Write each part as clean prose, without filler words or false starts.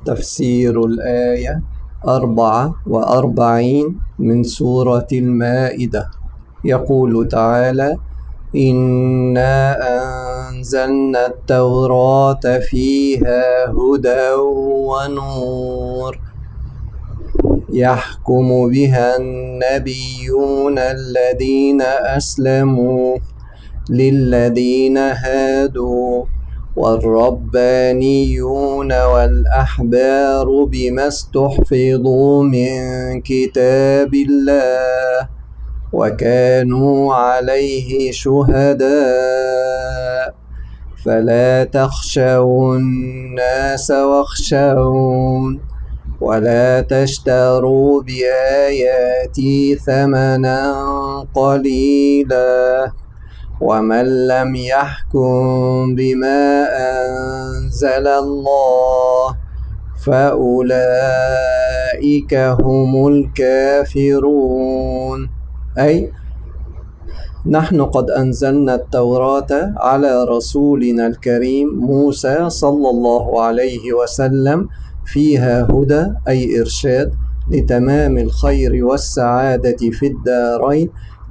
تفسير الآية 44 من سورة المائدة. يقول تعالى: إنا أنزلنا التوراة فيها هدى ونور يحكم بها النبيون الذين أسلموا للذين هادوا والربانيون والأحبار بما استحفظوا من كتاب الله وكانوا عليه شهداء فلا تخشوا الناس واخشون ولا تشتروا بآياتي ثمنا قليلا ومن لم يحكم بما أنزل الله فأولئك هم الكافرون. أي نحن قد أنزلنا التوراة على رسولنا الكريم موسى صلى الله عليه وسلم فيها هدى أي إرشاد لتمام الخير والسعادة في الدارين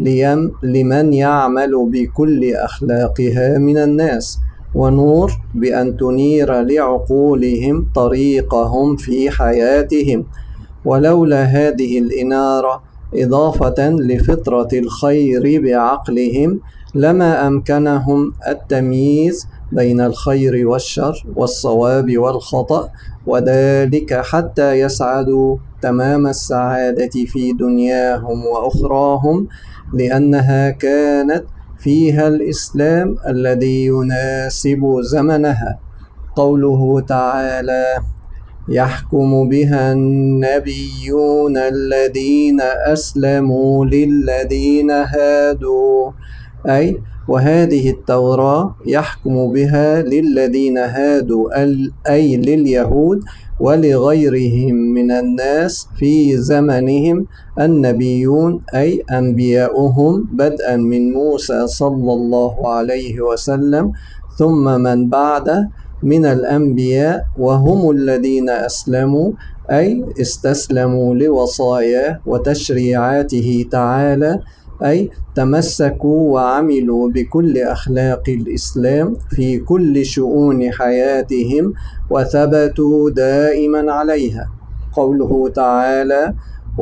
لمن يعمل بكل أخلاقها من الناس، ونور بأن تنير لعقولهم طريقهم في حياتهم. ولولا هذه الإنارة إضافة لفطرة الخير بعقلهم لما أمكنهم التمييز بين الخير والشر والصواب والخطأ، وذلك حتى يسعدوا تمام السعادة في دنياهم وأخراهم، لأنها كانت فيها الإسلام الذي يناسب زمنها. قوله تعالى: يحكم بها النبيون الذين أسلموا للذين هادوا، أي وهذه التوراة يحكم بها للذين هادوا أي لليهود ولغيرهم من الناس في زمنهم النبيون أي أنبياؤهم، بدءا من موسى صلى الله عليه وسلم ثم من بعده من الأنبياء، وهم الذين أسلموا أي استسلموا لوصاياه وتشريعاته تعالى، أي تمسكوا وعملوا بكل أخلاق الإسلام في كل شؤون حياتهم وثبتوا دائما عليها. قوله تعالى: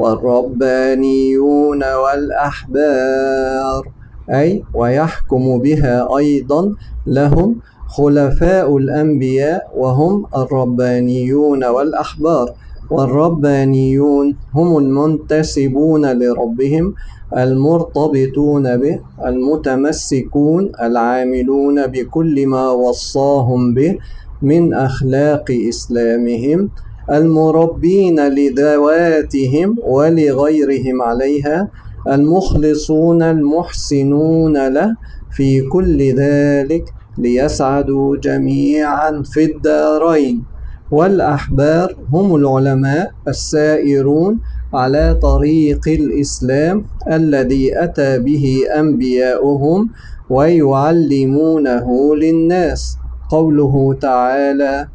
والربانيون والأحبار، أي ويحكم بها أيضا لهم خلفاء الأنبياء وهم الربانيون والأحبار. والربانيون هم المنتسبون لربهم المرتبطون به المتمسكون العاملون بكل ما وصاهم به من أخلاق إسلامهم المربين لذواتهم ولغيرهم عليها المخلصون المحسنون له في كل ذلك ليسعدوا جميعا في الدارين. والأحبار هم العلماء السائرون على طريق الإسلام الذي أتى به أنبياؤهم ويعلمونه للناس. قوله تعالى: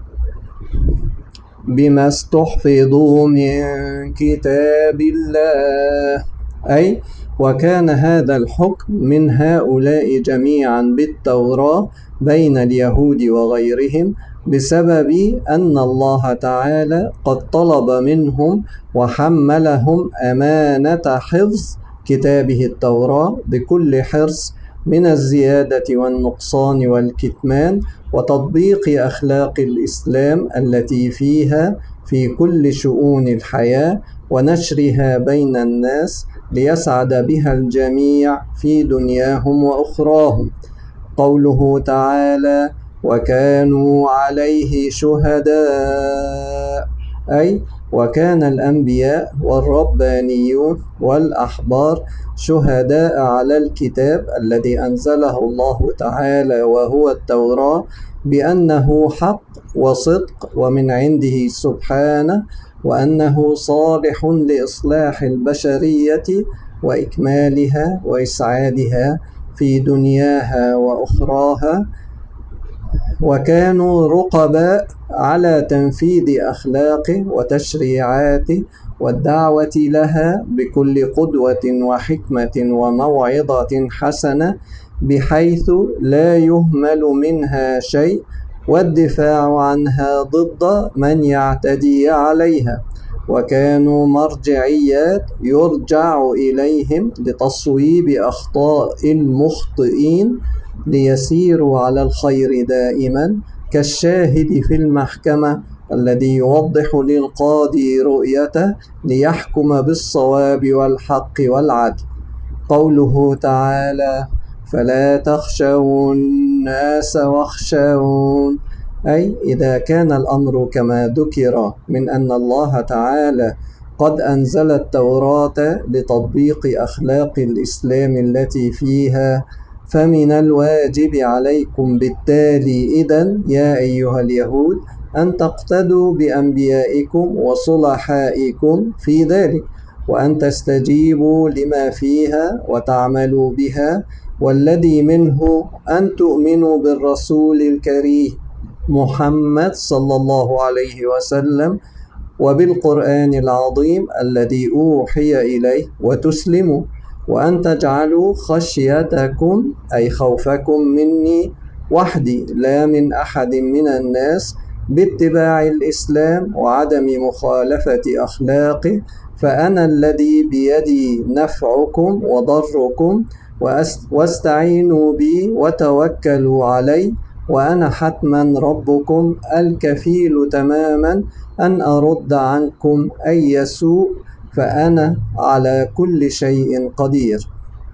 بما استحفظوا من كتاب الله، أي وكان هذا الحكم من هؤلاء جميعا بالتوراة بين اليهود وغيرهم بسبب أن الله تعالى قد طلب منهم وحملهم أمانة حفظ كتابه التوراة بكل حرص من الزيادة والنقصان والكتمان وتطبيق أخلاق الإسلام التي فيها في كل شؤون الحياة ونشرها بين الناس ليسعد بها الجميع في دنياهم وأخراهم. قوله تعالى: وكانوا عليه شهداء، أي وكان الأنبياء والربانيون والأحبار شهداء على الكتاب الذي أنزله الله تعالى وهو التوراة بأنه حق وصدق ومن عنده سبحانه، وأنه صالح لإصلاح البشرية وإكمالها وإسعادها في دنياها وأخراها، وكانوا رقباء على تنفيذ أخلاقه وتشريعاته والدعوة لها بكل قدوة وحكمة وموعظة حسنة بحيث لا يهمل منها شيء، والدفاع عنها ضد من يعتدي عليها. وكانوا مرجعيات يرجع إليهم لتصويب أخطاء المخطئين ليسيروا على الخير دائما، كالشاهد في المحكمة الذي يوضح للقاضي رؤيته ليحكم بالصواب والحق والعدل. قوله تعالى: فلا تخشوا الناس واخشون، أي إذا كان الأمر كما ذكر من أن الله تعالى قد أنزل التوراة لتطبيق أخلاق الإسلام التي فيها، فمن الواجب عليكم بالتالي إذن يا أيها اليهود أن تقتدوا بأنبيائكم وصلحائكم في ذلك، وأن تستجيبوا لما فيها وتعملوا بها، والذي منه أن تؤمنوا بالرسول الكريم محمد صلى الله عليه وسلم وبالقرآن العظيم الذي أوحي إليه وتسلموا، وأن تجعلوا خشيتكم أي خوفكم مني وحدي لا من أحد من الناس باتباع الإسلام وعدم مخالفة أخلاقه، فأنا الذي بيدي نفعكم وضركم، واستعينوا بي وتوكلوا علي، وأنا حتما ربكم الكفيل تماما أن أرد عنكم أي سوء، فأنا على كل شيء قدير.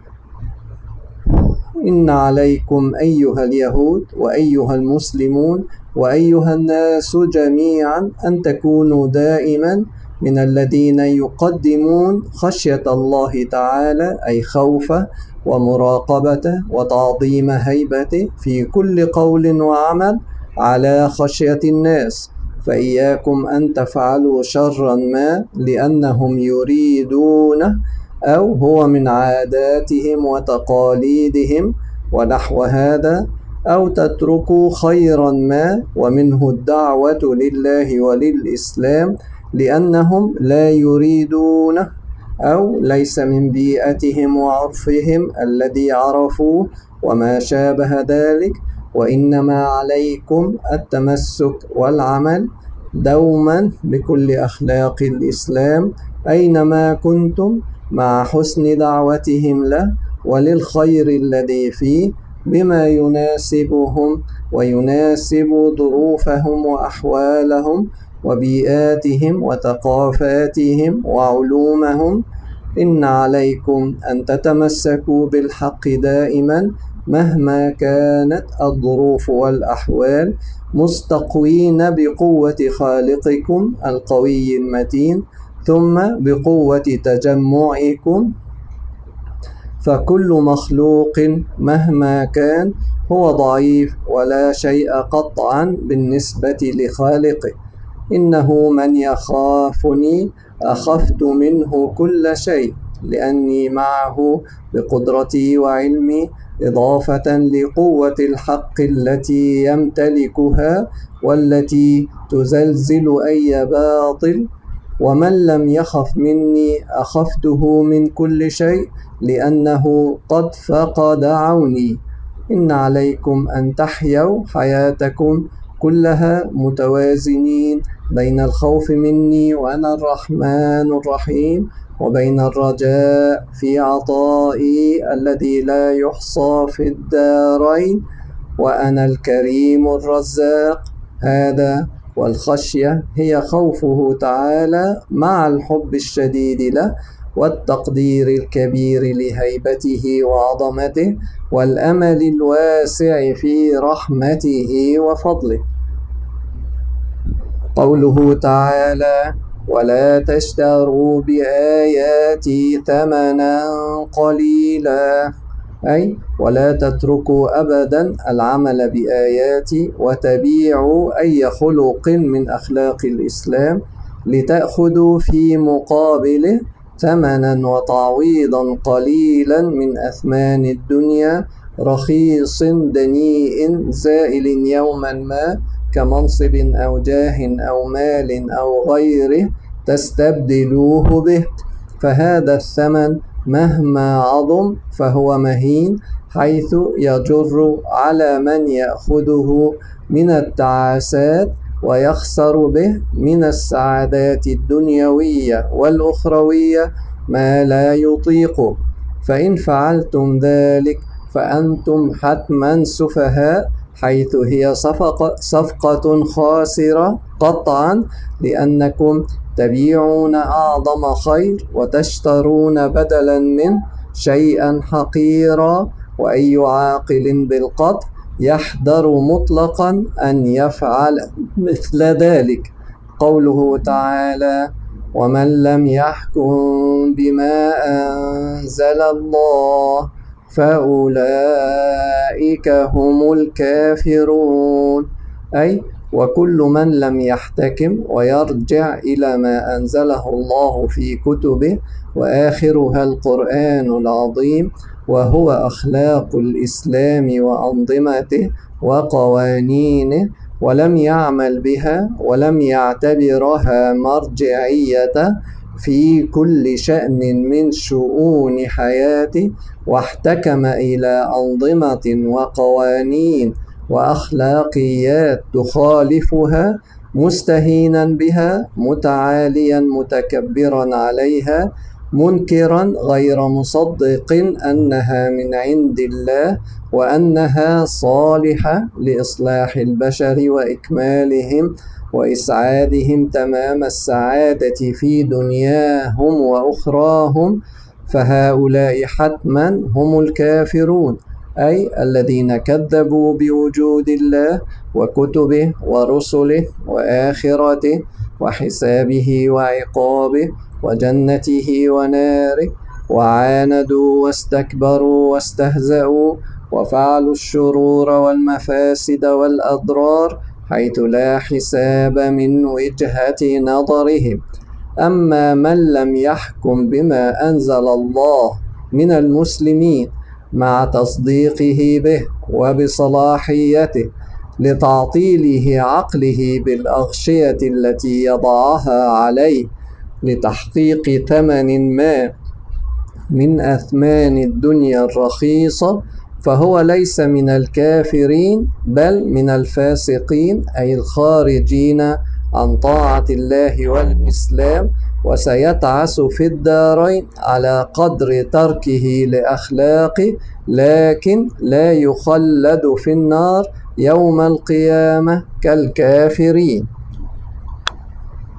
إن عليكم أيها اليهود وأيها المسلمون وأيها الناس جميعا أن تكونوا دائما من الذين يقدمون خشية الله تعالى أي خوفه ومراقبته وتعظيم هيبته في كل قول وعمل على خشية الناس، فإياكم أن تفعلوا شرا ما لأنهم يريدونه أو هو من عاداتهم وتقاليدهم ونحو هذا، أو تتركوا خيرا ما ومنه الدعوة لله وللإسلام لأنهم لا يريدونه أو ليس من بيئتهم وعرفهم الذي عرفوه وما شابه ذلك، وإنما عليكم التمسك والعمل دوما بكل أخلاق الإسلام أينما كنتم، مع حسن دعوتهم له وللخير الذي فيه بما يناسبهم ويناسب ظروفهم وأحوالهم وبيئاتهم وثقافاتهم وعلومهم. إن عليكم أن تتمسكوا بالحق دائما مهما كانت الظروف والأحوال، مستقوين بقوة خالقكم القوي المتين، ثم بقوة تجمعكم، فكل مخلوق مهما كان هو ضعيف ولا شيء قطعا بالنسبة لخالقه. إنه من يخافني أخفت منه كل شيء، لأني معه بقدرتي وعلمي، إضافة لقوة الحق التي يمتلكها والتي تزلزل أي باطل. ومن لم يخف مني أخفته من كل شيء لأنه قد فقد عوني. إن عليكم أن تحيوا حياتكم كلها متوازنين بين الخوف مني وأنا الرحمن الرحيم، وبين الرجاء في عطائي الذي لا يحصى في الدارين وأنا الكريم الرزاق. هذا والخشية هي خوفه تعالى مع الحب الشديد له والتقدير الكبير لهيبته وعظمته والأمل الواسع في رحمته وفضله. قوله تعالى: ولا تشتروا بآياتي ثمنا قليلا، أي ولا تتركوا أبدا العمل بآياتي وتبيعوا أي خلق من أخلاق الإسلام لتأخذوا في مقابله ثمنا وتعويضا قليلا من أثمان الدنيا رخيص دنيء زائل يوما ما كمنصب أو جاه أو مال أو غيره تستبدلوه به، فهذا الثمن مهما عظم فهو مهين، حيث يجر على من يأخذه من التعاسات، ويخسر به من السعادات الدنيوية والأخروية ما لا يطيق. فإن فعلتم ذلك فأنتم حتما سفهاء، حيث هي صفقة خاسرة قطعا، لأنكم تبيعون أعظم خير وتشترون بدلا منه شيئا حقيرا. وأي عاقل بالقطع يحذر مطلقا أن يفعل مثل ذلك. قوله تعالى: ومن لم يحكم بما أنزل الله فأولئك هم الكافرون، أي وكل من لم يحتكم ويرجع إلى ما أنزله الله في كتبه، وآخرها القرآن العظيم، وهو أخلاق الإسلام وأنظمته وقوانينه، ولم يعمل بها ولم يعتبرها مرجعية في كل شأن من شؤون حياته، واحتكم إلى أنظمة وقوانين وأخلاقيات تخالفها، مستهينا بها متعاليا متكبرا عليها، منكرا غير مصدق أنها من عند الله وأنها صالحة لإصلاح البشر وإكمالهم وإسعادهم تمام السعادة في دنياهم وأخراهم، فهؤلاء حتما هم الكافرون، أي الذين كذبوا بوجود الله وكتبه ورسله وآخرته وحسابه وعقابه وجنته وناره، وعاندوا واستكبروا واستهزأوا وفعلوا الشرور والمفاسد والأضرار حيث لا حساب من وجهة نظرهم. أما من لم يحكم بما أنزل الله من المسلمين مع تصديقه به وبصلاحيته لتعطيله عقله بالأغشية التي يضعها عليه لتحقيق ثمن ما من أثمان الدنيا الرخيصة، فهو ليس من الكافرين بل من الفاسقين، أي الخارجين عن طاعة الله والإسلام، وسيتعس في الدارين على قدر تركه لأخلاقه، لكن لا يخلد في النار يوم القيامة كالكافرين.